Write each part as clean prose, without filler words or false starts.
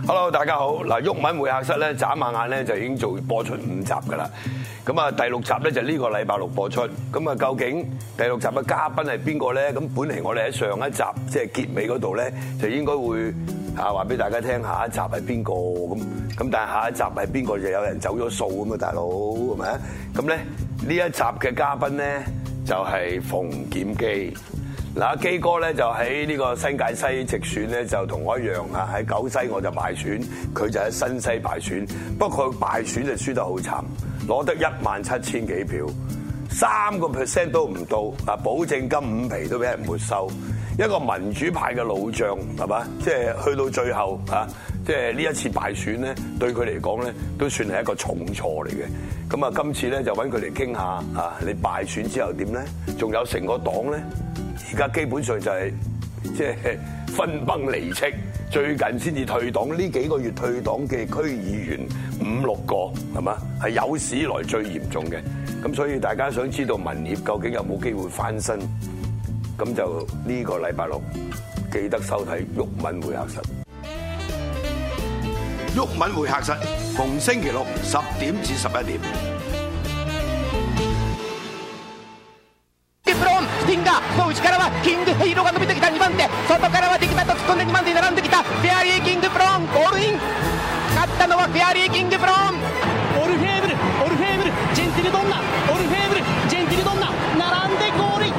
Hello， 大家好。嗱，毓民會客室咧，眨下眼咧就已經播出5集噶啦。咁啊，第6集咧就呢個禮拜6播出。咁啊，究竟第6集嘅嘉賓係邊個咧？咁本嚟我哋喺上一集即係結尾嗰度咧，就應該會話俾大家聽下一集係邊個咁。但係下一集係邊個就有人走咗數咁啊，大佬係咪啊？咁咧呢一集嘅嘉賓咧就係馮檢基。嗱，基哥咧就喺呢個新界西直選咧，就同我一樣啊！喺九西我就敗選，佢就喺新西敗選。不過佢敗選就輸得好慘，攞得17000幾票，3% 都唔到啊！保證金5皮都俾人沒收。一個民主派嘅老將係嘛？即係去到最後啊！即係呢一次敗選咧，對佢嚟講咧，都算係一個重挫嚟嘅。咁啊，今次咧就揾佢嚟傾下啊！你敗選之後點咧？仲有成個黨咧？而家基本上就係即係分崩離析，最近先至退黨，呢幾個月退黨嘅區議員5、6個係嘛，係有史以來最嚴重嘅。咁所以大家想知道民協究竟有冇機會翻身，咁就呢個禮拜6記得收睇毓民會客室。毓民會客室逢星期六10點至11點。 内からはキングヘイローが伸びてきた2番手、外からはディキタと突っ込んで2番手に並んできたフェアリーキングブローンゴールイン。勝ったのはフェアリーキングブローン。 オルフェーブルジェンティルドンナ、オルフェーブルジェンティルドンナ並んでゴールイン。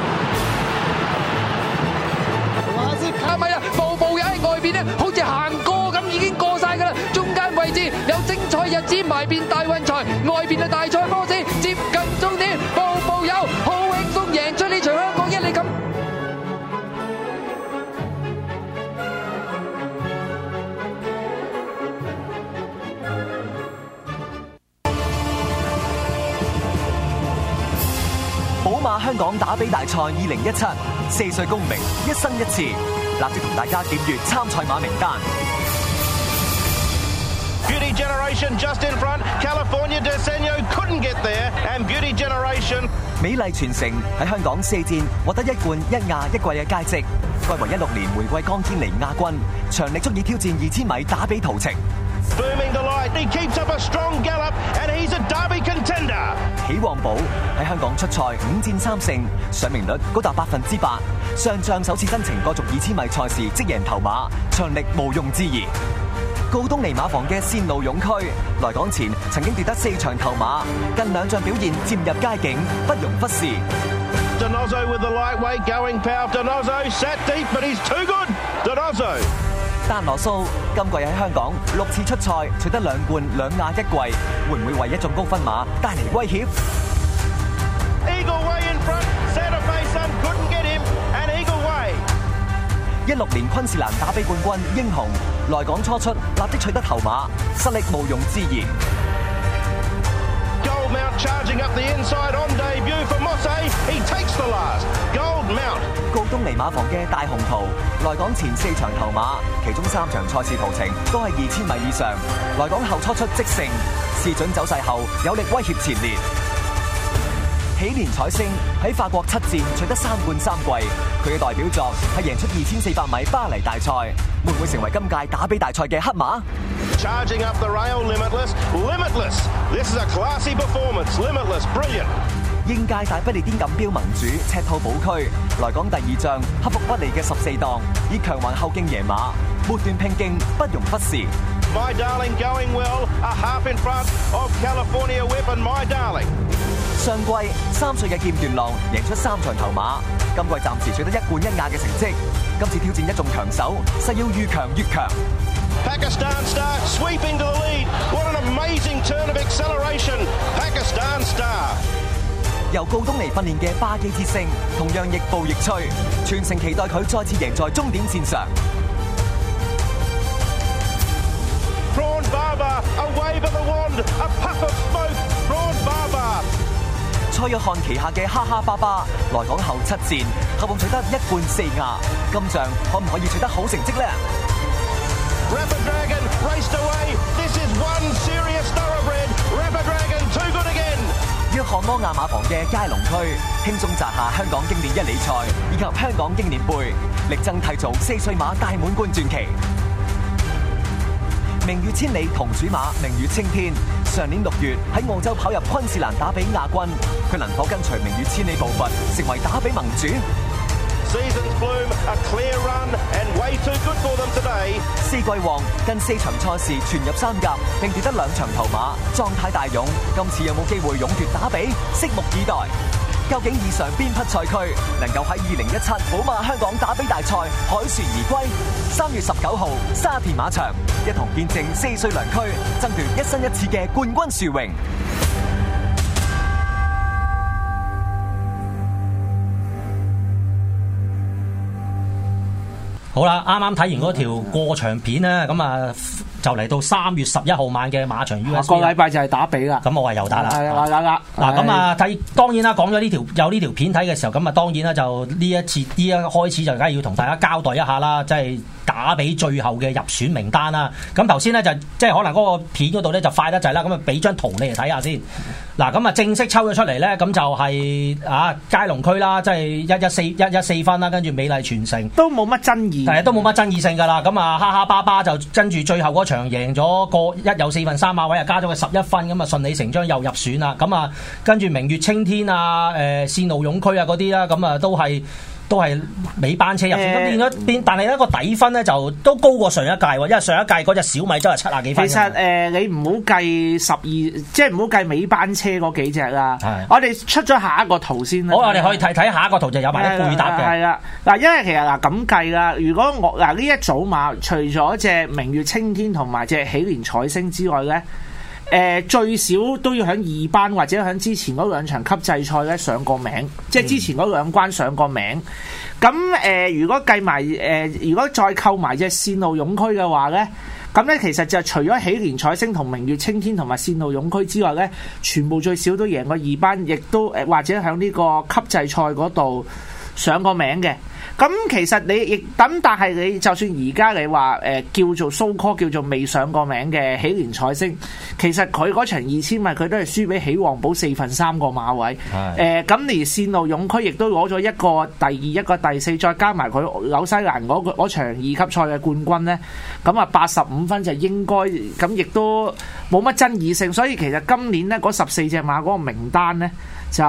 哇！係咪啊？步步友喺外邊咧，好似行過咁已經過晒㗎啦。中間位置有精彩日子埋邊大運財，外邊嘅大賽波士接近終點，步步友好輕鬆贏出呢場香港一哩錦。 寶馬香港打比大賽2017，4歲公明，一生一次，立即同大家檢閱參賽馬名單。 Beauty Generation just in front. California Desenio couldn't get there, and Beauty Generation. 美麗傳承喺香港4戰獲得1冠1亞1季嘅佳績，貴為16年玫瑰江天尼亞軍，長力足以挑戰2000米打比途程。 Booming the light, he keeps up a strong gallop, and he's a Derby contender. 喜旺寶喺香港出賽5戰3勝，上名率高達8%。上仗首次真情角逐2000米賽事即贏頭馬，長力毋庸置疑。告東尼馬房嘅線路勇區，來港前曾經奪得4場頭馬，近2仗表現漸入佳境，不容忽視。 Donoso with the lightweight going power. Donoso sat deep, but he's too good. Donoso. 丹羅蘇今季喺香港6次出賽，取得2冠2亞1季，會唔會為一眾高分馬帶嚟威脅 Eagle Way in front. Santa Fe Sun couldn't get him, and Eagle Way. 16年昆士蘭打比冠軍英雄來港初出，立即取得頭馬，實力毋庸置疑。 Goldmount charging up the inside on debut for Mosse. He takes the last. Goldmount. 告東尼馬房嘅大紅桃，來港前4場頭馬，其中3場賽事途程都係2000米以上。來港後初出即勝，試準走勢後有力威脅前列。喜蓮彩星喺法國7戰取得3冠3季，佢嘅代表作係贏出2400米巴黎大賽，會唔會成為今屆打比大賽嘅黑馬 ？Charging up the rail, Limitless, Limitless. This is a classy performance. Limitless, brilliant. 應屆大不列顛錦標盟主赤兔寶區，來港第2仗克服不利嘅14檔，以強橫後勁贏馬，末段拼勁不容忽視。 My Darling going well, a half in front of California Whip and My Darling. 上季3歲嘅劍斷浪贏出3場頭馬，今季暫時取得1冠1亞嘅成績。今次挑戰一眾強手，誓要愈強越強。 Pakistan Star sweeping to the lead. What an amazing turn of acceleration. Pakistan Star. 由告東尼訓練嘅巴基之星，同樣亦步亦趨，全城期待佢再次贏在終點線上。 Prawn Barber, a wave of the wand, a puff of smoke. Prawn Barber. 蔡約翰旗下嘅哈哈巴巴，來港後7戰，合共取得1冠4亞，今仗可唔可以取得好成績呢？ Rapid Dragon raced away. This is one serious thoroughbred. Rapid Dragon too good again. 約翰摩亞馬房嘅佳龍區，輕鬆摘下香港經典1哩賽以及香港經典杯，力爭締造4歲馬大滿貫傳奇。 明月千里同主馬明月青天，上年6月喺澳洲跑入昆士蘭打比亞軍，佢能否跟隨明月千里步伐，成為打比盟主 Seasons Bloom, a clear run and way too good for them today. ？4季旺近4場賽事全入3甲，並奪得2場頭馬，狀態大勇。今次有冇機會勇奪打比？拭目以待。究竟以上邊匹賽區能夠喺2017寶馬香港打比大賽凱旋而歸？3月19號沙田馬場，一同見證4歲良駒爭奪一生一次嘅冠軍殊榮。 好啦，啱啱睇完嗰條過場片咧，咁啊就嚟到3月11號晚嘅馬場 USB。 下個禮拜就係打比啦。 咁我係又打啦。 係啦。 嗱咁啊睇，當然啦，講咗呢條有呢條片睇嘅時候，咁啊當然啦，就呢一開始就梗係要同大家交代一下啦，即係打比最後嘅入選名單啦。咁頭先咧就即係可能嗰個片嗰度咧就快得滯啦，咁啊俾張圖你嚟睇下先。嗱咁啊正式抽咗出嚟咧，咁就係佳龍區啦，即係114分啦，跟住美麗傳承都冇乜爭議。 係都冇乜爭議性㗎啦，咁啊哈哈巴巴就跟住最後嗰場贏咗個1有4分3馬位，又加咗佢11分，咁啊順理成章又入選啦。咁啊跟住明月青天啊、線路勇區啊嗰啲啦，咁啊都係尾班車入選，咁變咗但係咧個底分咧就都高過上一屆喎，因為上一屆嗰隻小米真係70幾分。 其實你唔好計12，即係唔好計尾班車嗰幾隻啦。我哋出咗下一個圖先啦。 好，我哋可以睇下一個圖就有埋啲配搭嘅。 係啦，嗱，因為其實咁計啦，如果我呢一組馬除咗隻明月青天同埋隻喜蓮彩星之外咧。最少都要喺2班或者喺之前嗰2場級制賽咧上過名，即係之前嗰2關上過名。咁如果計埋如果再扣埋隻線路勇區嘅話咧，咁咧其實就除咗喜蓮彩星同明月青天同埋線路勇區之外咧，全部最少都贏過2班，亦都或者喺呢個級制賽嗰度上過名嘅。咁其實你亦但係你就算而家你話叫做 so call 叫做未上過名嘅喜蓮彩星，其實佢嗰場2000米佢都係輸俾喜旺寶4分3個馬位。咁而線路勇區亦都攞咗一個第2一個第4，再加埋佢紐西蘭嗰場2級賽嘅冠軍呢，咁啊85分就應該咁，亦都冇乜爭議性。所以其實今年呢嗰14隻馬嗰個名單呢，就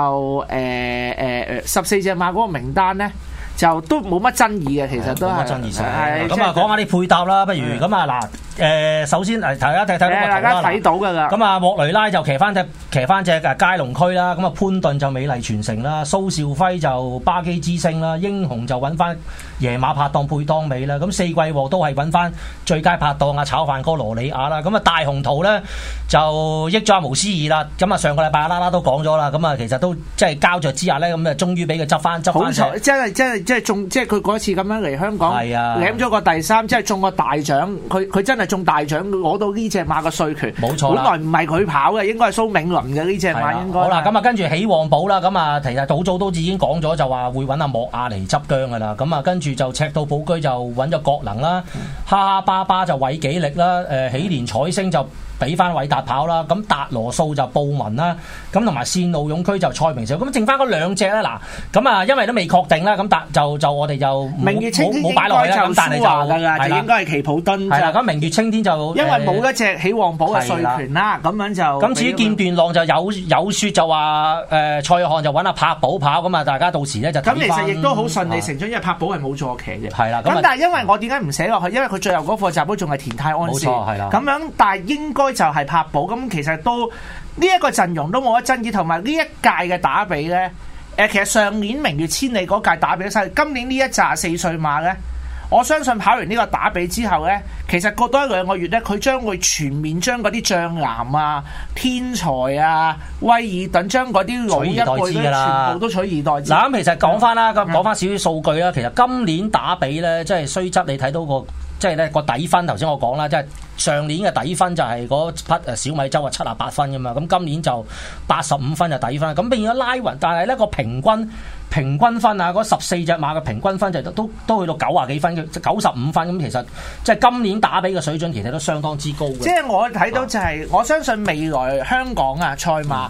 14隻馬嗰個名單呢。就都冇乜爭議嘅，其實都係冇乜爭議性。 咁啊，講下啲配搭啦，不如咁啊嗱，首先嚟大家睇到個圖啦，大家睇到㗎啦。 咁啊，莫雷拉就騎翻隻佳龍區啦，咁啊潘頓就美麗傳承啦，蘇兆輝就巴基之星啦，英雄就揾翻野馬拍檔配檔尾啦，咁4季喎都係揾翻最佳拍檔啊炒飯哥羅里亞啦，咁啊大紅圖咧就益咗阿毛思義啦，咁啊上個禮拜阿拉拉都講咗啦，咁啊其實都即係膠着之下咧，咁啊終於俾佢執翻。好彩，即係中，即係佢嗰次咁樣嚟香港，領咗個第3，即係中個大獎。佢真係中大獎，攞到呢隻馬嘅稅權。冇錯，本來唔係佢跑嘅，應該係蘇銘倫嘅呢隻馬應該。好啦， 咁啊跟住喜旺寶啦，咁啊其實好早都已經講咗，就話會揾阿莫亞嚟執姜噶啦。咁啊跟住就赤道寶居就揾咗國能啦，哈哈巴巴就韋紀力啦，喜蓮彩星就俾翻韋達跑啦，咁達羅素就布文啦，咁同埋線路勇區就蔡明少，咁剩翻嗰2隻咧嗱，咁啊因為都未確定啦，咁就我哋就明月青天冇擺落去啦，咁但係就應該係奇普敦， 係啦，咁明月青天就因為冇一隻喜旺寶嘅稅權啦，咁樣就咁至於劍斷浪就有説就話蔡約翰就揾阿柏寶跑，咁啊大家到時咧就睇翻。咁其實亦都好順理成章，因為柏寶係冇坐騎嘅， 係啦。 咁但係因為我點解唔寫落去？因為佢最後嗰課集都仲係田泰安士，冇錯係啦。咁樣但係應該就係柏寶，咁其實都呢一個陣容都冇乜爭議，同埋呢一屆嘅打比咧，其實上年明月千里嗰屆打比晒，今年呢一紮4歲馬咧，我相信跑完呢個打比之後咧，其實過多1-2個月咧，佢將會全面將嗰啲將藍啊、天才啊、威爾頓將嗰啲老一輩咧全部都取而代之。 嗱咁其實講翻啦，咁講翻少少數據啦，其實今年打比咧，即係雖則你睇到個。即係咧個底分，頭先我講啦，即係上年嘅底分就係嗰匹小米洲啊78分噶嘛，咁今年就85分就底分，咁變咗拉勻，但係咧個平均分啊，嗰14隻馬嘅平均分就都去到90幾分嘅95分，咁其實即係今年打比嘅水準其實都相當之高嘅。 即係我睇到就係、我相信未來香港啊賽馬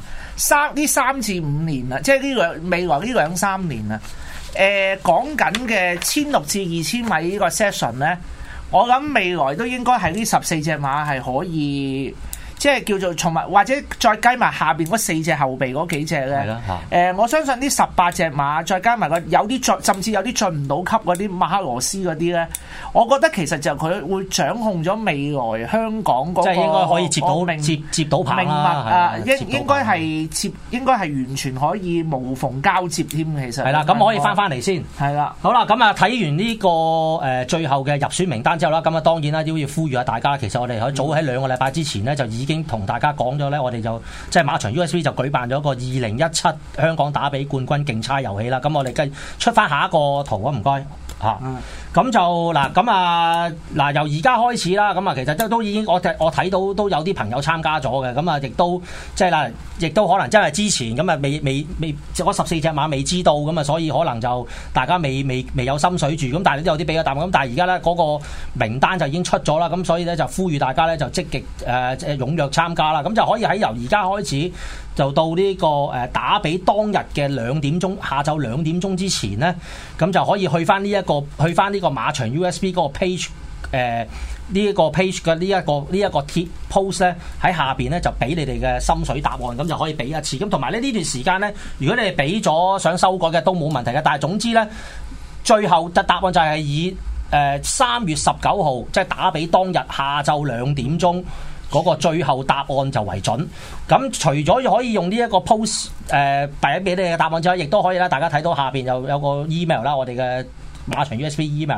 3至5年啊，即係未來呢2-3年啊，講緊嘅1600至2000米呢個 session 咧。 我諗未來都應該係呢14隻馬係可以。即係叫做同埋或者再計埋下邊嗰4隻後備嗰幾隻咧，我相信呢18隻馬再加埋有啲進，甚至有啲進唔到級嗰啲馬克羅斯嗰啲咧，我覺得其實就佢會掌控咗未來香港嗰個， 即係應該可以接到棒啦， 應該係完全可以無縫交接添，其實係啦，咁可以翻嚟先， 係啦， 好啦，咁啊睇完呢個最後嘅入選名單之後啦，咁啊當然啦都要呼籲下大家，其實我哋喺早喺2個禮拜之前呢，就已經同大家講咗咧，我哋就即係馬場 USB 就舉辦咗個2017香港打比冠軍競猜遊戲啦。咁我哋繼續出翻下一個圖啊，唔該嚇。咁就嗱，由而家開始啦。咁啊，其實都已經我睇到都有啲朋友參加咗嘅。咁啊，亦都即係嗱，亦都可能真係之前咁啊，未嗰14隻馬未知道咁啊，所以可能就大家未有心水住。咁但係都有啲比較淡。咁但係而家咧嗰個名單就已經出咗啦。咁所以咧就呼籲大家咧就積極踴躍參加啦。咁就可以喺由而家開始就到呢個打比當日嘅2點鐘，下晝2點鐘之前咧，咁就可以去翻呢個馬場 USB 嗰個 page， 呢一個 page 嘅呢一個貼 post 咧喺下邊咧就俾你哋嘅心水答案，咁就可以俾一次。咁同埋呢段時間咧，如果你哋俾咗想修改嘅都冇問題嘅，但係總之咧，最後嘅答案就係以3月19號即係打比當日下晝2點鐘。嗰個最後答案就為準，咁除咗可以用呢一個 post 俾你嘅答案之外，亦都可以啦。大家睇到下邊有個 email 啦，我哋嘅馬場 USB email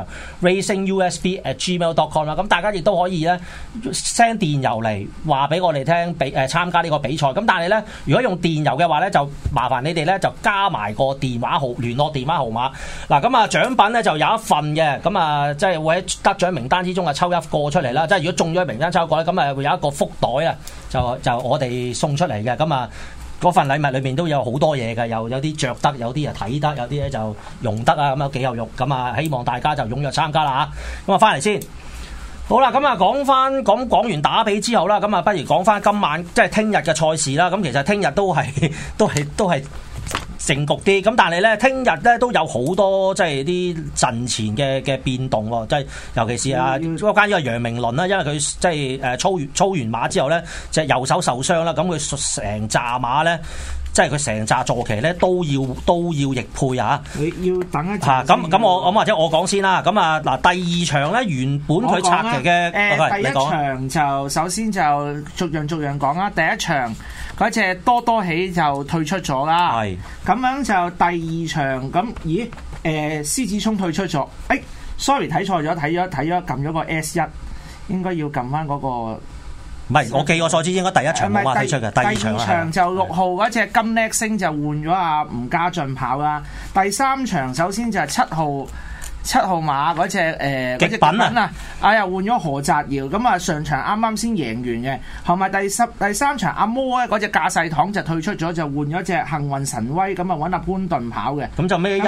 racingusb@gmail.com 啦。咁大家亦都可以咧 send 電郵嚟話俾我哋聽，參加呢個比賽。咁但係咧，如果用電郵嘅話咧，就麻煩你哋咧就加埋個聯絡電話號碼。嗱，咁啊獎品咧就有一份嘅，咁啊即係會喺得獎名單之中啊抽一個出嚟啦。即係如果中咗名單抽一個咧，咁啊會有一個福袋啊，就我哋送出嚟嘅。咁啊嗰份禮物裏面都有好多嘢嘅，有啲着得，有啲啊睇得，有啲咧就用得啊，咁有幾有肉。咁啊希望大家就踴躍參加啦嚇。咁啊翻嚟先。好啦，咁啊講完打比之後啦，咁啊不如講翻今晚即係聽日嘅賽事啦。咁其實聽日都係靜局啲，咁但係咧聽日咧都有好多即係啲陣前嘅變動喎，即係尤其是關於阿楊明倫啦，因為佢即係操完馬之後咧，隻右手受傷啦，咁佢成紮馬咧。即係佢成紮坐騎咧都要逆配啊！ 你要等一陣咁我或者我講先啦。咁啊嗱，第2場咧原本佢策騎嘅第一場就首先就逐樣講啦。第一場嗰隻多多起就退出咗啦。係咁樣就第2場咁，咦？獅子衝退出咗。sorry 睇錯咗，睇咗撳咗個 S1，應該要撳翻嗰個。 唔係，我記我所知應該第一場冇馬推出嘅，第2 場就6號嗰隻金叻星就換咗阿吳家俊跑啦。第3場首先就係7號馬嗰隻極品啊，又換咗何澤堯。咁啊上場啱啱先贏完嘅，同埋第三場阿摩咧嗰隻駕駛堂就退出咗，就換咗隻幸運神威，咁啊揾阿潘頓跑嘅。 咁就孭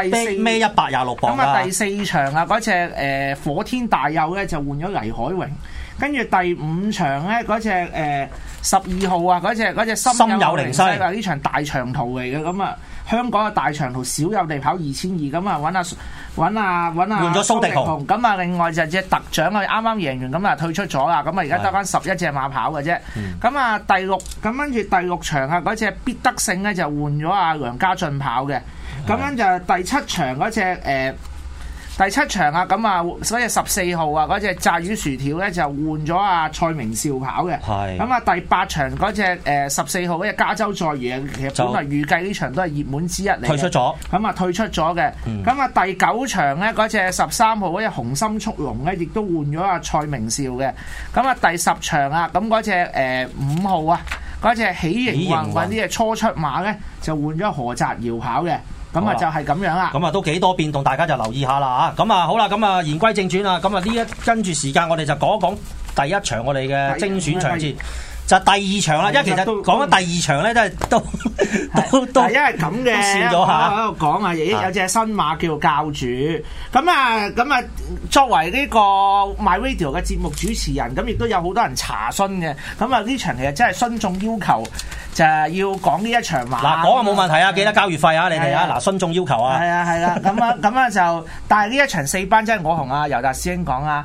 126磅啦。 咁啊第4場啊嗰隻火天大佑咧就換咗黎海榮。跟住第5場咧，嗰隻12號啊，嗰隻心有靈犀啊，呢場大長途嚟嘅。咁啊，香港嘅大長途少有地跑2200，咁啊揾換咗蘇迪雄。 咁啊，另外就隻特獎啊，啱啱贏完，咁啊退出咗啦。咁啊，而家得翻11隻馬跑嘅啫。咁啊，跟住第6場啊，嗰隻必得勝咧就換咗阿梁家俊跑嘅。咁樣就第7場嗰隻第7場啊，咁啊嗰隻14號啊，嗰隻炸魚薯條咧就換咗阿蔡明少跑嘅。係。咁啊第8場嗰隻14號嗰隻加州再贏，其實本來預計呢場都係熱門之一嚟。退出咗。咁啊退出咗嘅。咁啊第9場咧嗰隻13號嗰隻紅心速龍咧，亦都換咗阿蔡明少嘅。咁啊第10場啊，咁嗰隻5號啊，嗰隻喜盈運嗰啲嘅初出馬咧，就換咗何澤堯跑嘅。咁啊就係咁樣啦， 咁啊都幾多變動，大家就留意下啦嚇。咁啊好啦，咁啊言歸正傳啊，咁啊跟住時間我哋就講一講第1場我哋嘅精選場次。就第2場啦，因為其實講緊第2場咧，都因為咁嘅， 笑咗下喺度講啊，有隻新馬叫教主，咁啊，作為呢個 My Radio 嘅節目主持人，咁亦都有好多人查詢嘅，咁啊呢場其實真係詢眾要求，就係要講呢一場馬。 嗱，講啊冇問題啊，記得交月費啊，你哋啊，嗱，詢眾要求啊。 係啦，咁啊就，但係呢一場4班真係我同阿尤達師兄講啊。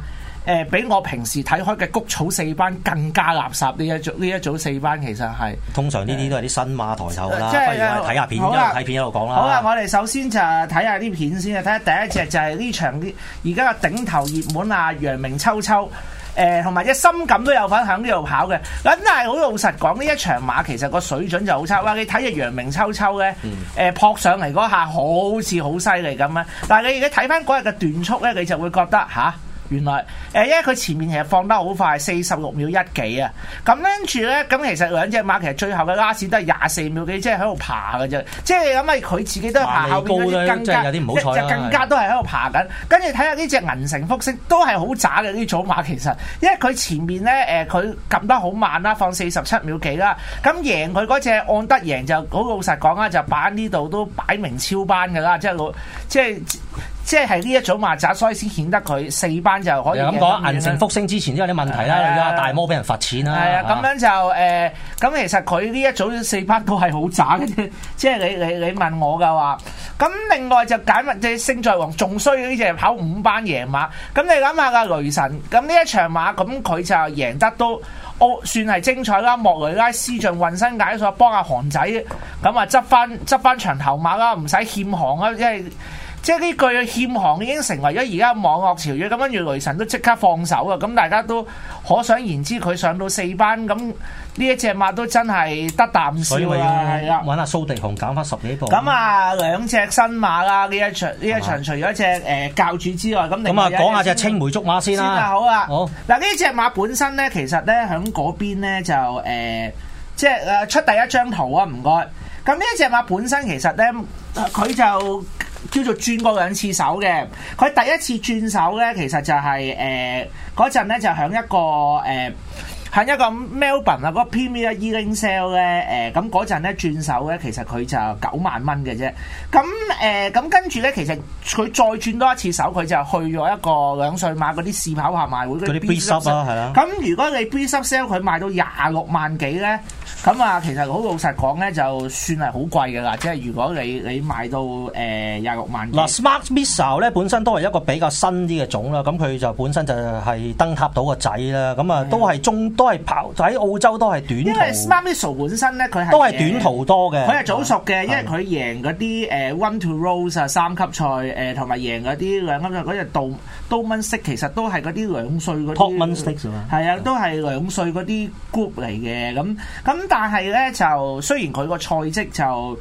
比我平時睇開嘅谷草4班更加垃圾。呢一組4班其實係通常呢啲都係啲新馬抬頭啦， 即係不如我哋睇下片，睇片一路講啦。 好啦，我哋首先就睇下啲片先啊，睇下第一隻就係呢場而家嘅頂頭熱門啊，陽明秋秋。同埋隻心感都有份喺呢度跑嘅，咁但係好老實講，呢一場馬其實個水準就好差。哇！你睇隻陽明秋秋咧，撲上嚟嗰下好似好犀利咁啊！但係你而家睇翻嗰日嘅段速咧，你就會覺得原來因為佢前面其實放得好快，46秒1幾啊！咁跟住咧，咁其實兩隻馬其實最後嘅拉士都係24秒幾，即係喺度爬嘅啫。即係你諗下，佢自己都係爬後邊嗰啲更加， 有啲唔好彩就更加都係喺度爬緊。跟住睇下呢隻銀城福星都係好渣嘅呢組馬，其實因為佢前面咧佢撳得好慢啦，放47秒幾啦。咁贏佢嗰隻按得贏就好老實講啦，就擺呢度都擺明超班㗎啦，即係呢一組馬渣，所以先顯得佢4班就可以咁講。銀城福星之前都有啲問題啦，而家大魔俾人罰錢啦。 係啊，咁樣就咁其實佢呢一組4班都係好渣嘅啫。即係你問我嘅話，咁另外就解密即係勝在王仲衰呢隻跑5班贏馬。咁你諗下個雷神，咁呢一場馬咁佢就贏得都算係精彩啦。莫雷拉斯盡渾身解數幫阿韓仔咁啊執翻場頭馬啦，唔使欠航啦，即係呢句欠航已經成為咗而家網絡潮語，咁跟住雷神都即刻放手啊！咁大家都可想而知，佢上到4班，咁呢一隻馬都真係得啖笑啊！係啊， 揾阿蘇迪雄減翻10幾步。 咁啊，兩隻新馬啦，呢一場除咗隻教主之外，咁啊講下隻青梅竹馬先啦。 好啊，好嗱，呢隻馬本身咧，其實咧喺嗰邊咧就即係出第一張圖啊，唔該。咁呢一隻馬本身其實咧，佢就叫做轉過2次手嘅。佢第一次轉手咧，其實就係嗰陣咧就響一個 Melbourne 啊，嗰個 Premier Ealing Sale 咧，咁嗰陣咧轉手咧，其實佢就9萬蚊嘅啫。咁跟住咧，其實佢再轉多一次手，佢就去咗一個2歲馬嗰啲試跑拍賣會嗰啲 Breeze 啊，係啦。 咁如果你 Breeze Sale 佢賣到26萬幾咧？咁啊，其實好老實講咧，就算係好貴嘅啦。即係如果你買到26萬幾。嗱 ，Smart Missile 咧本身都係一個比較新啲嘅種啦。咁佢就本身就係登塔島個仔啦。咁啊，都係跑喺澳洲都係短途。 因為 Smart Missile 本身咧，佢係都係短途多嘅。 佢係早熟嘅，因為佢贏嗰啲One to Rose 啊3級賽同埋贏嗰啲2級賽嗰隻Dolman Stakes，其實都係嗰啲2歲嗰啲。 Topman Stakes 啊。 係啊，都係2歲嗰啲 group 嚟嘅。咁但係咧就雖然佢個賽績就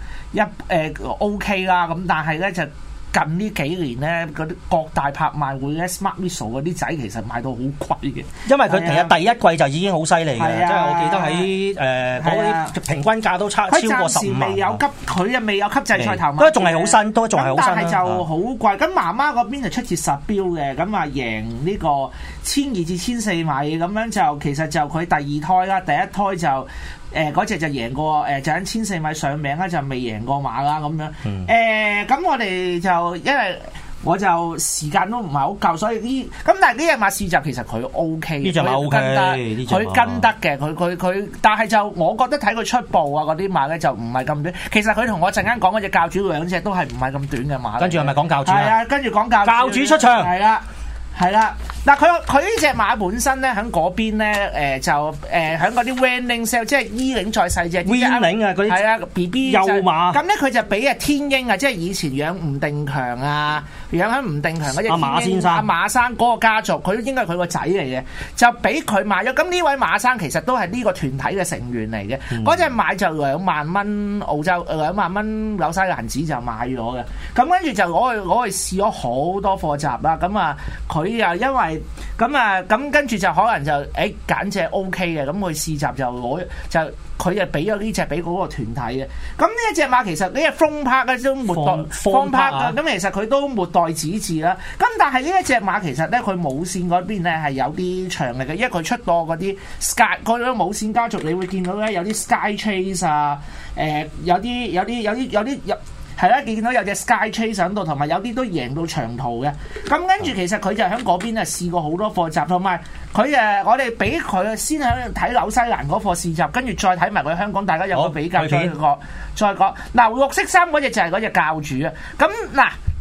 OK 啦，咁但係咧就近呢幾年咧嗰啲各大拍賣會咧 Smart Missile 嗰啲仔其實賣到好貴嘅， 因為佢其實第一季就已經好犀利嘅，即係我記得喺嗰啲平均價都超過15萬。 佢又未有級制賽頭馬， 都仲係好新，都仲係好新。 但係就好貴。咁媽媽嗰邊就出自實標嘅，咁啊贏呢個1200至1400米咁樣就其實就佢第2胎啦，第一胎就。嗰隻就贏過就喺1400米上名啦，就未贏過馬啦咁樣。咁我哋就因為我就時間都唔係好夠，所以但係呢隻馬試集其實佢 O K 嘅， 呢隻馬 O K， 佢跟得嘅，佢，但係就我覺得睇佢出步啊嗰啲馬咧就唔係咁短。其實佢同我陣間講嗰隻教主2隻都係唔係咁短嘅馬。 跟住係咪講教主啊？ 係啊，跟住講教主出場。 係啦，嗱佢呢隻馬本身咧喺嗰邊咧，就喺嗰啲 Winning Sale， 即係衣領再細隻 Winning 啊嗰啲係啊 BB 幼馬， 咁咧佢就俾天鷹啊，即係以前養吳定強啊，養喺吳定強嗰隻阿馬先生， 阿馬生嗰個家族，佢應該係佢個仔嚟嘅，就俾佢買咗。咁呢位馬生其實都係呢個團體嘅成員嚟嘅，嗰隻買就2萬蚊澳洲，2萬蚊紐西蘭紙就買咗嘅。咁跟住就攞去試咗好多課集啦，咁啊佢又因為咁跟住就可能就揀隻 O K 嘅，咁佢試集就佢就俾咗呢隻俾嗰個團體嘅。咁呢一隻馬其實呢隻風拍嘅都末代風拍啊，咁其實佢都末代子嗣啦。咁但係呢一隻馬其實咧佢母線嗰邊咧係有啲長力嘅，因為佢出過嗰啲 Sky 嗰啲母線家族，你會見到咧有啲 Sky Chase 啊，有啲。係啦，見到有隻 Sky Chase 喺度，同埋有啲都贏到長途嘅。咁跟住其實佢就喺嗰邊啊試過好多課集，同埋佢我哋俾佢先喺睇紐西蘭嗰課試集，跟住再睇埋佢香港，大家有個比較再講。嗱，綠色衫嗰隻就係嗰隻教主啊。咁嗱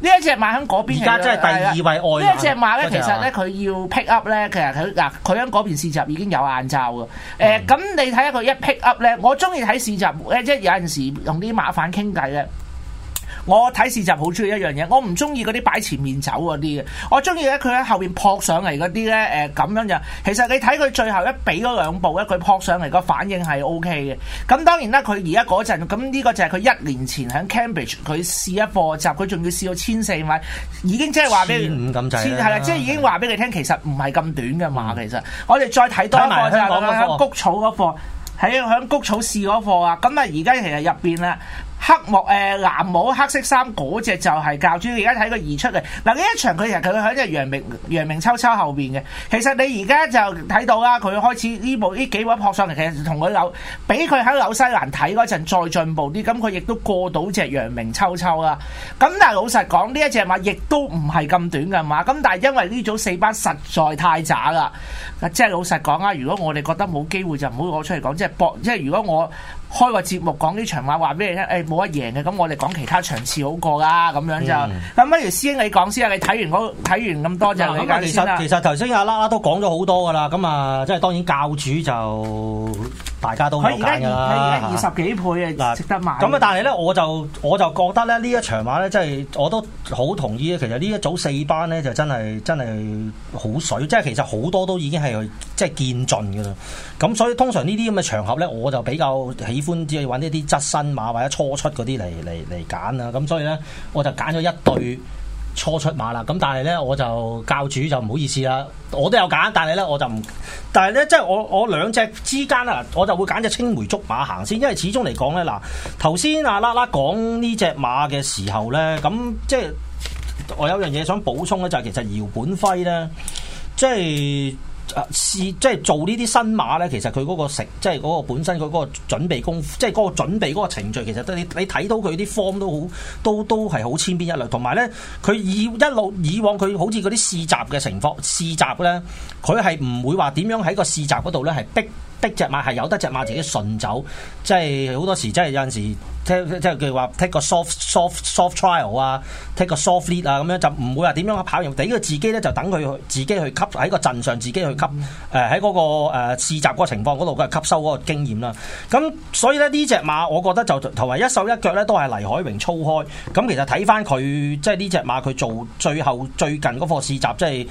呢一隻馬喺嗰邊， 而家真係第2位外。 呢一隻馬咧，其實咧佢要 pick up 咧，其實佢喺嗰邊試閘已經有眼罩嘅。咁你睇下佢一 pick up 咧，我中意睇試閘咧，即係有陣時同啲馬販傾偈咧。我睇試閘好中意一樣嘢，我唔中意嗰啲擺前面走嗰啲嘅，我中意咧佢喺後邊撲上嚟嗰啲咧咁樣就，其實你睇佢最後一俾嗰2步咧，佢撲上嚟個反應係 O K 嘅。咁當然啦，佢而家嗰陣咁呢個就係佢1年前喺 Cambridge 佢試一課閘，佢仲要試到1400米，已經即係話俾 1500咁滯啦， 係啦，即係已經話俾你聽，其實唔係咁短嘅馬。其實我哋再睇多一課就係喺谷草嗰課，喺谷草試嗰課啊。咁啊而家其實入邊啦。黑幕藍帽黑色衫嗰隻就係教主，而家睇佢移出嚟嗱呢一場佢其實佢喺隻陽明秋秋後邊嘅，其實你而家就睇到啦，佢開始呢幾位撲上嚟，其實同佢比佢喺紐西蘭睇嗰陣再進步啲，咁佢亦都過到隻陽明秋秋啦。咁但係老實講，呢一隻馬亦都唔係咁短嘅馬，咁但係因為呢組4班實在太渣啦，即係老實講啊，如果我哋覺得冇機會就唔好攞出嚟講，即係如果我開個節目講呢場馬話俾你聽，冇得贏嘅，咁我哋講其他場次好過啦，咁樣就咁。不如師兄你講先啊，你睇完咁多就你講先啦。 其實頭先阿啦都講咗好多噶啦，咁啊，即係當然教主就大家都有揀㗎啦。 佢而家20幾倍啊，值得買。 咁啊，但係咧我就覺得咧呢一場馬咧，即係我都好同意。其實呢一組4班咧就真係好水，即係其實好多都已經係即係見盡㗎啦。咁所以通常呢啲咁嘅場合咧，我就比較喜歡只係揾一啲側身馬或者初出嗰啲嚟揀啊。咁所以咧，我就揀咗一對初出馬啦。咁但係咧，我就教主就唔好意思啦，我都有揀，但係咧我就唔，但係咧即係我兩隻之間啊，我就會揀隻青梅竹馬行先，因為始終嚟講咧嗱，頭先阿啦講呢隻馬嘅時候咧，咁即係我有樣嘢想補充咧，就係其實姚本輝咧，即係做呢啲新馬咧，其實佢嗰個即係嗰個本身佢嗰個準備功夫，即係嗰個準備嗰個程序，其實你睇到佢啲 form 都係好千篇一律，同埋咧佢以往佢好似嗰啲試閘嘅情況，試閘咧佢係唔會話點樣喺個試閘嗰度咧係逼隻馬，係由得隻馬自己順走，即係好多時即係有陣時即係佢話 take 個 soft trial 啊 ，take 個 soft lead 啊，咁樣就唔會話點樣跑完，俾佢自己咧就等佢自己去吸喺個陣上，自己去吸喺嗰個試閘嗰個情況嗰度，佢係吸收嗰個經驗啦。咁所以咧呢隻馬，我覺得就同埋一手一腳咧都係黎海榮操開。咁其實睇翻佢即係呢隻馬佢做最近嗰課試閘，即係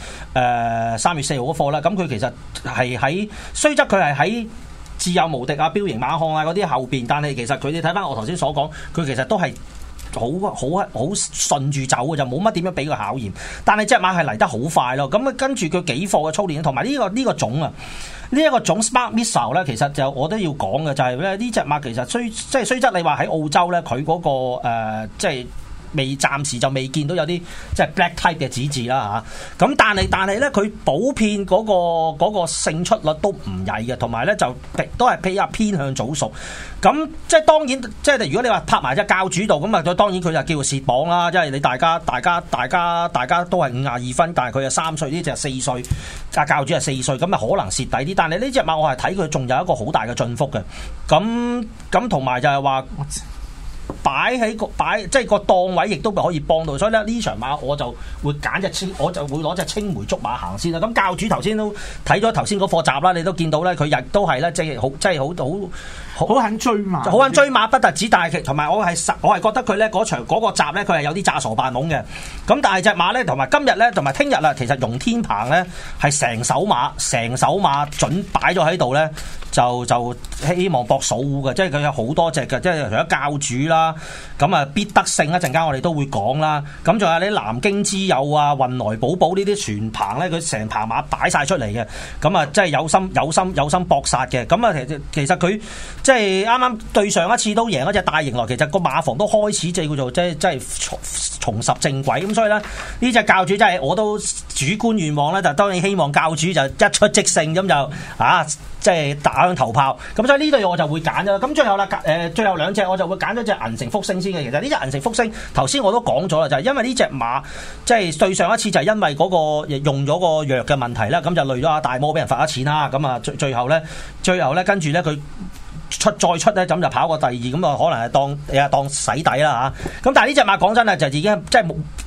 3月4號嗰課啦。咁佢其實係喺雖則佢係喺自由無敵啊、標型馬漢啊嗰啲後邊，但係其實佢哋睇翻我頭先所講，佢其實都係好順住走嘅，就冇乜點樣俾佢考驗。但係隻馬係嚟得好快咯。咁啊跟住佢幾課嘅操練，同埋呢個種啊，呢一個種 Spark Missile 咧，其實就我都要講嘅就係咧呢隻馬其實雖則你話喺澳洲咧，佢嗰個即係。暫時就未見到有啲即係 black type 嘅指示啦嚇，咁但係咧佢普遍嗰個勝出率都唔曳嘅，同埋咧就都係比較偏向早熟。咁即係當然即係如果你話拍埋隻教主度咁啊，當然佢就叫做蝕榜啦，即係你大家都係52分，但係佢係3歲，呢隻係4歲，教主係4歲，咁啊可能蝕底啲。但係呢隻馬我係睇佢仲有一個好大嘅進幅嘅，咁同埋就係話。擺即係個檔位，亦都可以幫到，所以咧呢場馬我就會我就會攞隻青梅竹馬行先啦。咁教主頭先都睇咗頭先嗰課集啦，你都見到咧，佢亦都係咧，即係好肯追馬， 好肯追馬不特止，但係同埋我係覺得佢咧嗰場嗰個集咧，佢係有啲詐傻扮懵嘅。咁但係隻馬咧，同埋今日咧，同埋聽日啦，其實容天鵬咧係成手馬準擺咗喺度咧。就希望搏數嘅，即係佢有好多隻嘅，即係除咗教主啦，咁啊必得勝一陣間我哋都會講啦。咁仲有啲南京之友啊、運來寶寶呢啲全棚咧，佢成棚馬擺晒出嚟嘅，咁啊即係有心搏殺嘅。咁啊其實佢即係啱啱對上一次都贏一隻大型來，其實個馬房都開始即係叫做即係重拾正軌。咁所以咧呢隻教主真係我都主觀願望咧，就當然希望教主就一出即勝，咁就即係打響頭炮，咁所以呢對我就會揀咗。咁最後啦，最後兩隻我就會揀咗隻銀城福星先嘅。其實呢隻銀城福星頭先我都講咗啦，就係因為呢隻馬即係對上一次就係因為嗰個用咗個藥嘅問題啦，咁就累咗阿大魔俾人罰咗錢啦。咁啊最後咧跟住咧佢再出咧，咁就跑過第2，咁啊可能係當洗底啦嚇。咁但係呢隻馬講真啊，就已經即係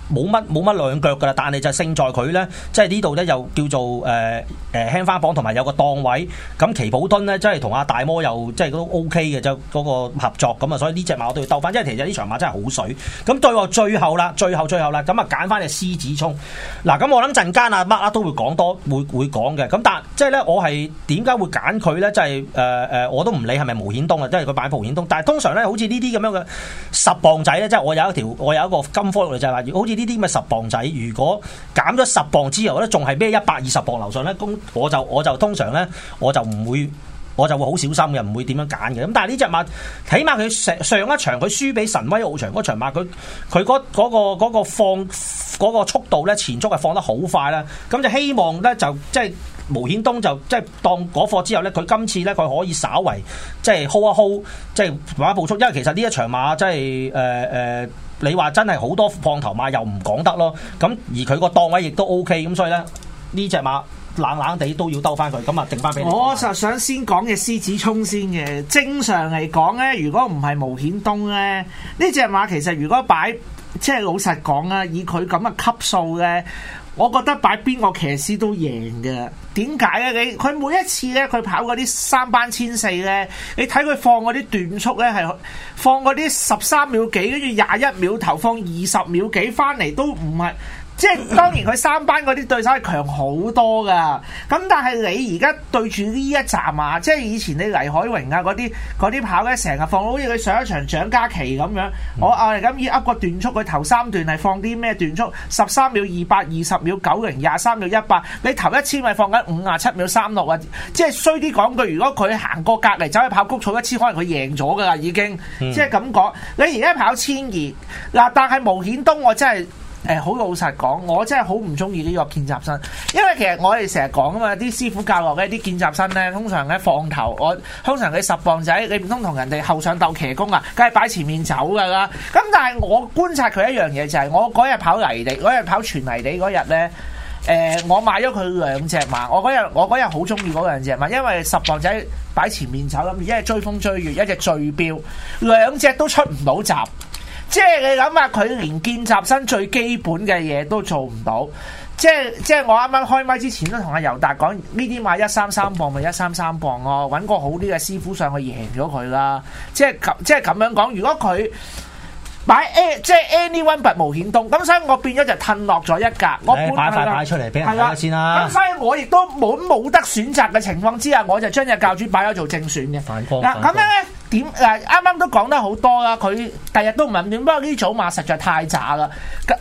冇乜兩腳㗎啦，但係就勝在佢咧，即係呢度咧又叫做輕翻磅，同埋有個檔位。咁奇普敦咧，即係同阿大魔又即係都 OK 嘅，就嗰個合作咁啊，所以呢隻馬我都要鬥翻，因為其實呢場馬真係好水。咁對我最後啦，咁啊揀翻隻獅子衝。嗱，咁我諗陣間阿 Mark 都會講會講嘅。咁但即係咧，我係點解會揀佢咧？即係我都唔理係咪毛顯東啊，即係佢擺毛顯東。但係通常咧，好似呢啲咁樣嘅10磅仔咧，即係我有一個金科玉律就係話，好似呢啲咁嘅10磅仔，如果減咗10磅之後咧，仲係咩120磅樓上咧，咁我就通常咧，我就會好小心嘅，唔會點樣揀嘅。咁但係呢隻馬，起碼佢上一場佢輸俾神威奧場嗰場馬，佢嗰個放嗰個速度咧，前速係放得好快啦。咁就希望咧就即係毛顯東就即係當嗰課之後咧，佢今次咧佢可以稍為即係 hold 一 hold， 即係慢慢步速。因為其實呢一場馬即係你話真係好多放頭馬又唔講得咯。咁而佢個檔位亦都 OK， 咁所以咧呢隻馬冷地都要兜翻佢，咁啊定翻俾你。 我就想先講嘅獅子衝先嘅。正常嚟講咧，如果唔係毛顯東咧，呢隻馬其實如果擺即係老實講啊，以佢咁嘅級數咧，我覺得擺邊個騎師都贏嘅。點解咧？佢每一次咧，佢跑嗰啲3班1400咧，你睇佢放嗰啲段速咧，係放嗰啲13秒幾，跟住21秒頭，放20秒幾翻嚟都唔係。即係當然佢3班嗰啲對手係強好多噶，咁但係你而家對住呢一站啊，即係以前你黎海榮啊嗰啲跑咧，成日放好似佢上一場蔣嘉琪咁樣，我咁以噏個段速，佢頭3段係放啲咩段速？13秒28、20秒90、23秒18，你頭1000咪放緊57秒36啊！即係衰啲講句，如果佢行過隔離走去跑谷草1000，可能佢贏咗噶啦已經。即係咁講，你而家跑1200嗱，但係毛顯東我真係。好老實講，我真係好唔中意呢個見習生，因為其實我哋成日講啊嘛，啲師傅教落嘅啲見習生咧，通常咧放頭，通常佢10磅仔，你唔通同人哋後上鬥騎功啊，梗係擺前面走噶啦。咁但係我觀察佢一樣嘢就係，我嗰日跑泥地，嗰日跑全泥地嗰日咧，我買咗佢2隻馬，我嗰日好中意嗰2隻馬，因為10磅仔擺前面走，咁一隻追風追月，一隻最標，2隻都出唔到閘。即係你諗下，佢連見習生最基本嘅嘢都做唔到。即係我啱啱開麥之前都同阿尤達講，呢啲買133磅咪133磅咯，揾個好啲嘅師傅上去贏咗佢啦。即係咁樣講，如果佢擺即係 anyone but 毛顯東，咁所以我變咗就褪落咗一格。我擺出嚟俾人睇下先啦。 咁所以我亦都冇得選擇嘅情況之下，我就將隻教主擺咗做正選嘅。嗱咁樣咧。啱啱都講得好多啦，佢第日都唔係點，不過呢組馬實在太渣啦，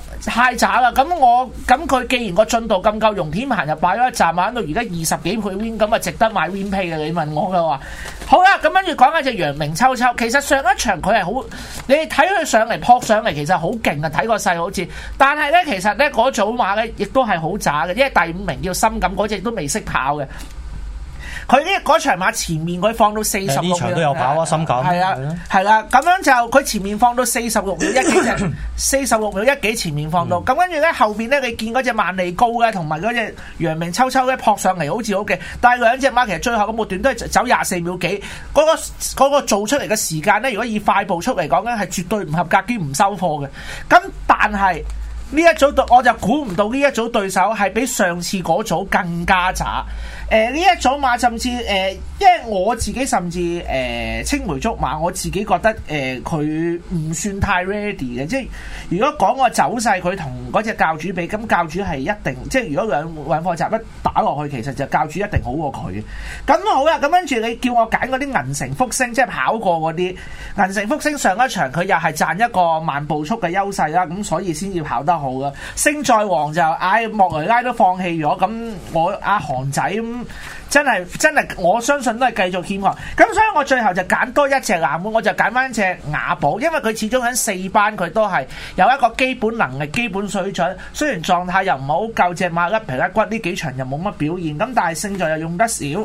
咁佢既然個進度咁夠，容天行就擺咗一站，買到而家20幾倍 win， 咁啊值得買 win pay 嘅。你問我嘅話，好啦，咁跟住講下隻陽明秋秋，其實上一場佢係好，你睇佢上嚟撲上嚟，其實好勁啊，睇個勢好似，但係咧其實咧嗰組馬咧亦都係好渣嘅，因為第5名叫深感嗰隻都未識跑嘅。佢呢嗰場馬前面佢放到46秒， 呢場都有跑啊，深感係啦，咁樣就佢前面放到46秒1幾隻，46秒1幾前面放到，咁跟住咧後邊咧你見嗰隻萬利高咧，同埋嗰隻陽明秋秋咧撲上嚟好似好勁，但係2隻馬其實最後嗰末段都係走24秒幾，嗰個做出嚟嘅時間咧，如果以快步速嚟講咧，係絕對唔合格兼唔收貨嘅，咁但係。呢一組我就估唔到呢一組對手係比上次嗰組更加渣。呢一組馬甚至因為我自己甚至青梅竹馬，我自己覺得佢唔算太 ready 嘅。即係如果講個走勢，佢同嗰隻教主比，咁教主係一定即係如果兩課集一打落去，其實就教主一定好過佢。咁好啦，咁跟住你叫我揀嗰啲銀城福星，即係跑過嗰啲銀城福星上一場佢又係賺一個慢步速嘅優勢啦，咁所以先至跑得好啦。星在王就莫雷拉都放棄咗，咁我阿韓仔咁真係我相信都係繼續欠缺，咁所以我最後就揀多一隻藍本，我就揀翻隻雅寶，因為佢始終喺4班佢都係有一個基本能力、基本水準，雖然狀態又唔好夠，隻馬甩皮甩骨呢幾場又冇乜表現，咁但係勝在又用得少。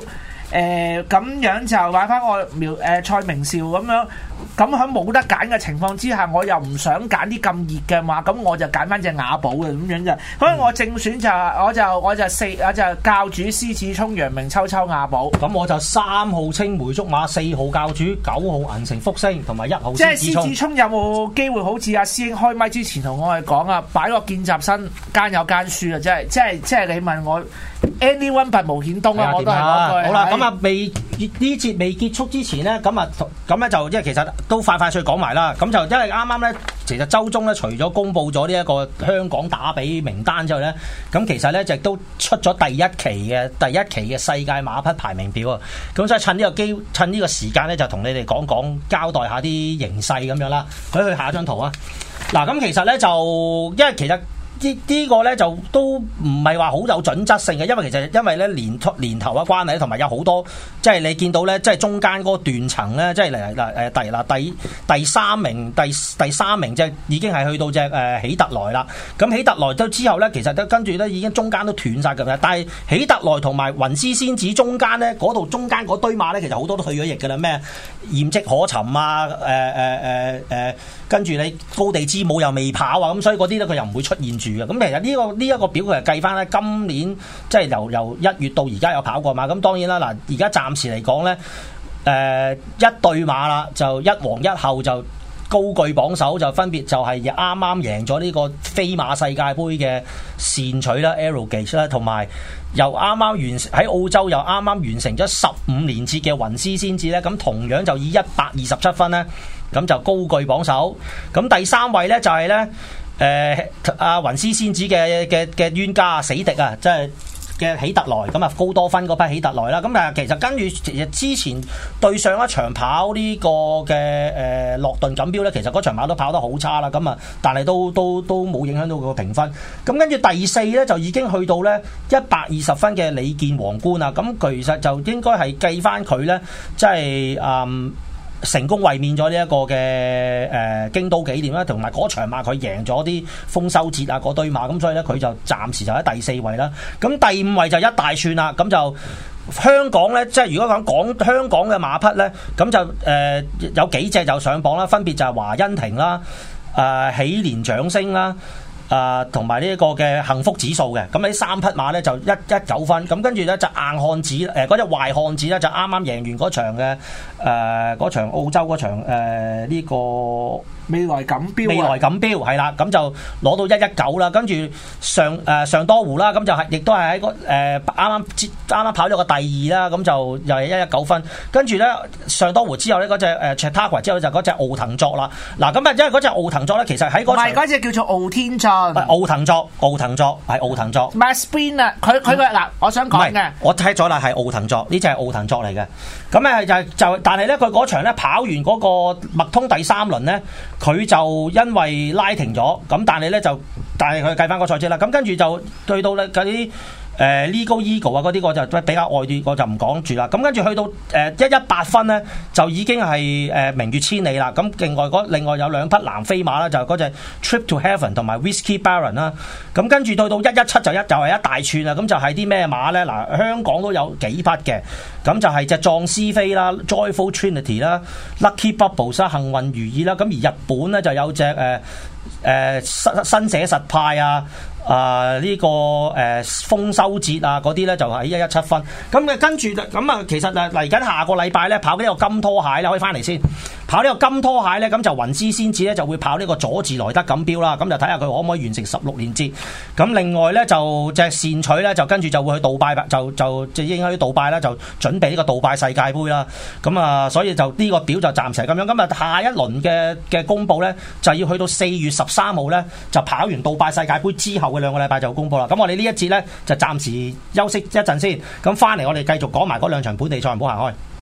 咁樣就買翻我蔡明紹咁樣。咁喺冇得揀嘅情況之下，我又唔想揀啲咁熱嘅馬，咁我就揀翻隻雅寶嘅咁樣嘅。所以我正選就我就教主獅子衝、陽明秋秋雅寶。 咁我就3號青梅竹馬、4號教主、9號銀城福星同埋1號獅子衝。 即係獅子衝有冇機會好似阿師兄開麥之前同我哋講啊，擺個見習生間有間輸啊！即係你問我 anyone but 無顯東啊，我都係嗰句。 好啦，咁啊呢節未結束之前咧，咁咧就即係其實都快脆講埋啦。咁就因為啱啱咧，其實週中咧除咗公布咗呢一個香港打比名單之後咧，咁其實咧就都出咗第一期嘅世界馬匹排名表啊。咁所以趁呢個時間咧，就同你哋講交代下啲形勢咁樣啦。去下一張圖啊。嗱，咁其實咧就因為其實。呢個咧就都唔係話好有準則性嘅，因為咧年頭嘅關係，同埋有好多即係你見到咧，即係中間嗰個斷層咧，即係第三名即係已經係去到隻喜特來啦。咁喜特來都之後咧，其實都跟住咧已經中間都斷晒㗎啦。但係喜特來同埋雲絲仙子中間咧，嗰度中間嗰堆馬咧，其實好多都退咗役㗎啦。咩驗跡可尋啊，跟住你高地之母又未跑啊，咁所以嗰啲咧佢又唔會出現住嘅。咁其實呢一個表佢係計翻咧，今年即係由1月到而家有跑過馬。咁當然啦，嗱而家暫時嚟講咧，一對馬啦，就一黃一後就高踞榜首，就分別就係啱啱贏咗呢個飛馬世界盃嘅善取啦 Arrogate 啦，同埋又啱啱喺澳洲又啱啱完成咗15連捷嘅雲絲仙子咧，咁同樣就以127分咧，咁就高踞榜首。咁第3位咧就係咧。阿雲絲仙子嘅冤家死敵啊，即係嘅喜特來，咁啊高多分嗰批喜特來啦。咁其實跟住之前對上一場跑呢個嘅洛頓錦標咧，其實嗰場馬都跑得好差啦。咁啊，但係都冇影響到個評分。咁跟住第4咧就已經去到咧120分嘅李健皇冠啊。咁其實就應該係計翻佢咧，即係成功衛冕咗呢一個嘅京都紀念啦，同埋嗰場馬佢贏咗啲豐收節啊嗰堆馬，咁所以咧佢就暫時就喺第4位啦。咁第5位就一大串啦，咁就香港咧，即係如果講香港嘅馬匹咧，咁就有幾隻就上榜啦，分別就係華欣庭啦、喜蓮掌聲啦。同埋呢一個嘅幸福指數嘅，咁呢3匹馬咧就119分，咁跟住咧就硬漢子嗰隻壞漢子咧就啱啱贏完嗰場嘅嗰場澳洲嗰場呢個未來錦標係啦，咁就攞到119啦，跟住上多湖啦，咁就係亦都係喺個啱啱跑咗個第2啦，咁就又係119分，跟住咧上多湖之後咧嗰隻Chautauqua之後就嗰隻奧騰作啦，嗱咁啊因為嗰隻奧騰作咧其實喺嗰場唔係嗰隻叫做傲天作。 奧騰作係奧騰作 Maspin 啊，佢嗱，我想講嘅， 我睇咗啦，係奧騰作，呢隻係奧騰作嚟嘅。咁就但係咧，佢嗰場咧跑完嗰個麥通第3輪咧，佢就因為拉停咗，咁但係佢計翻個賽績啦。咁跟住就對到咧嗰啲Legal Eagle 啊嗰啲，我就比較愛啲，我就唔講住啦。咁跟住去到118分咧，就已經係明月千里啦。咁另外有2匹南飛馬啦，就嗰隻 Trip to Heaven 同埋 Whiskey Baron 啦。咁跟住到117就係一大串啦。咁就係啲咩馬咧？嗱，香港都有幾匹嘅。咁就係隻壯思飛啦、Joyful Trinity 啦、Lucky Bubbles 啦、幸運如意啦。咁而日本咧就有隻新寫實派啊。呢個豐收節啊嗰啲咧就喺117分，咁嘅跟住咁啊，其實嚟緊下個禮拜咧跑呢個金拖鞋咧可以翻嚟先，跑呢個金拖鞋咧咁就雲絲仙子咧就會跑呢個佐治萊德錦標啦，咁就睇下佢可唔可以完成16連捷。咁另外咧就隻善取咧就跟住就會去杜拜，就應該去杜拜啦，就準備呢個杜拜世界盃啦。咁啊，所以就呢個表就暫時係咁樣。咁啊，下一輪嘅公佈咧就要去到4月13號咧，就跑完杜拜世界盃之後2個禮拜就公佈啦，咁我哋呢一節咧就暫時休息一陣先，咁翻嚟我哋繼續講埋嗰2場本地賽，唔好行開。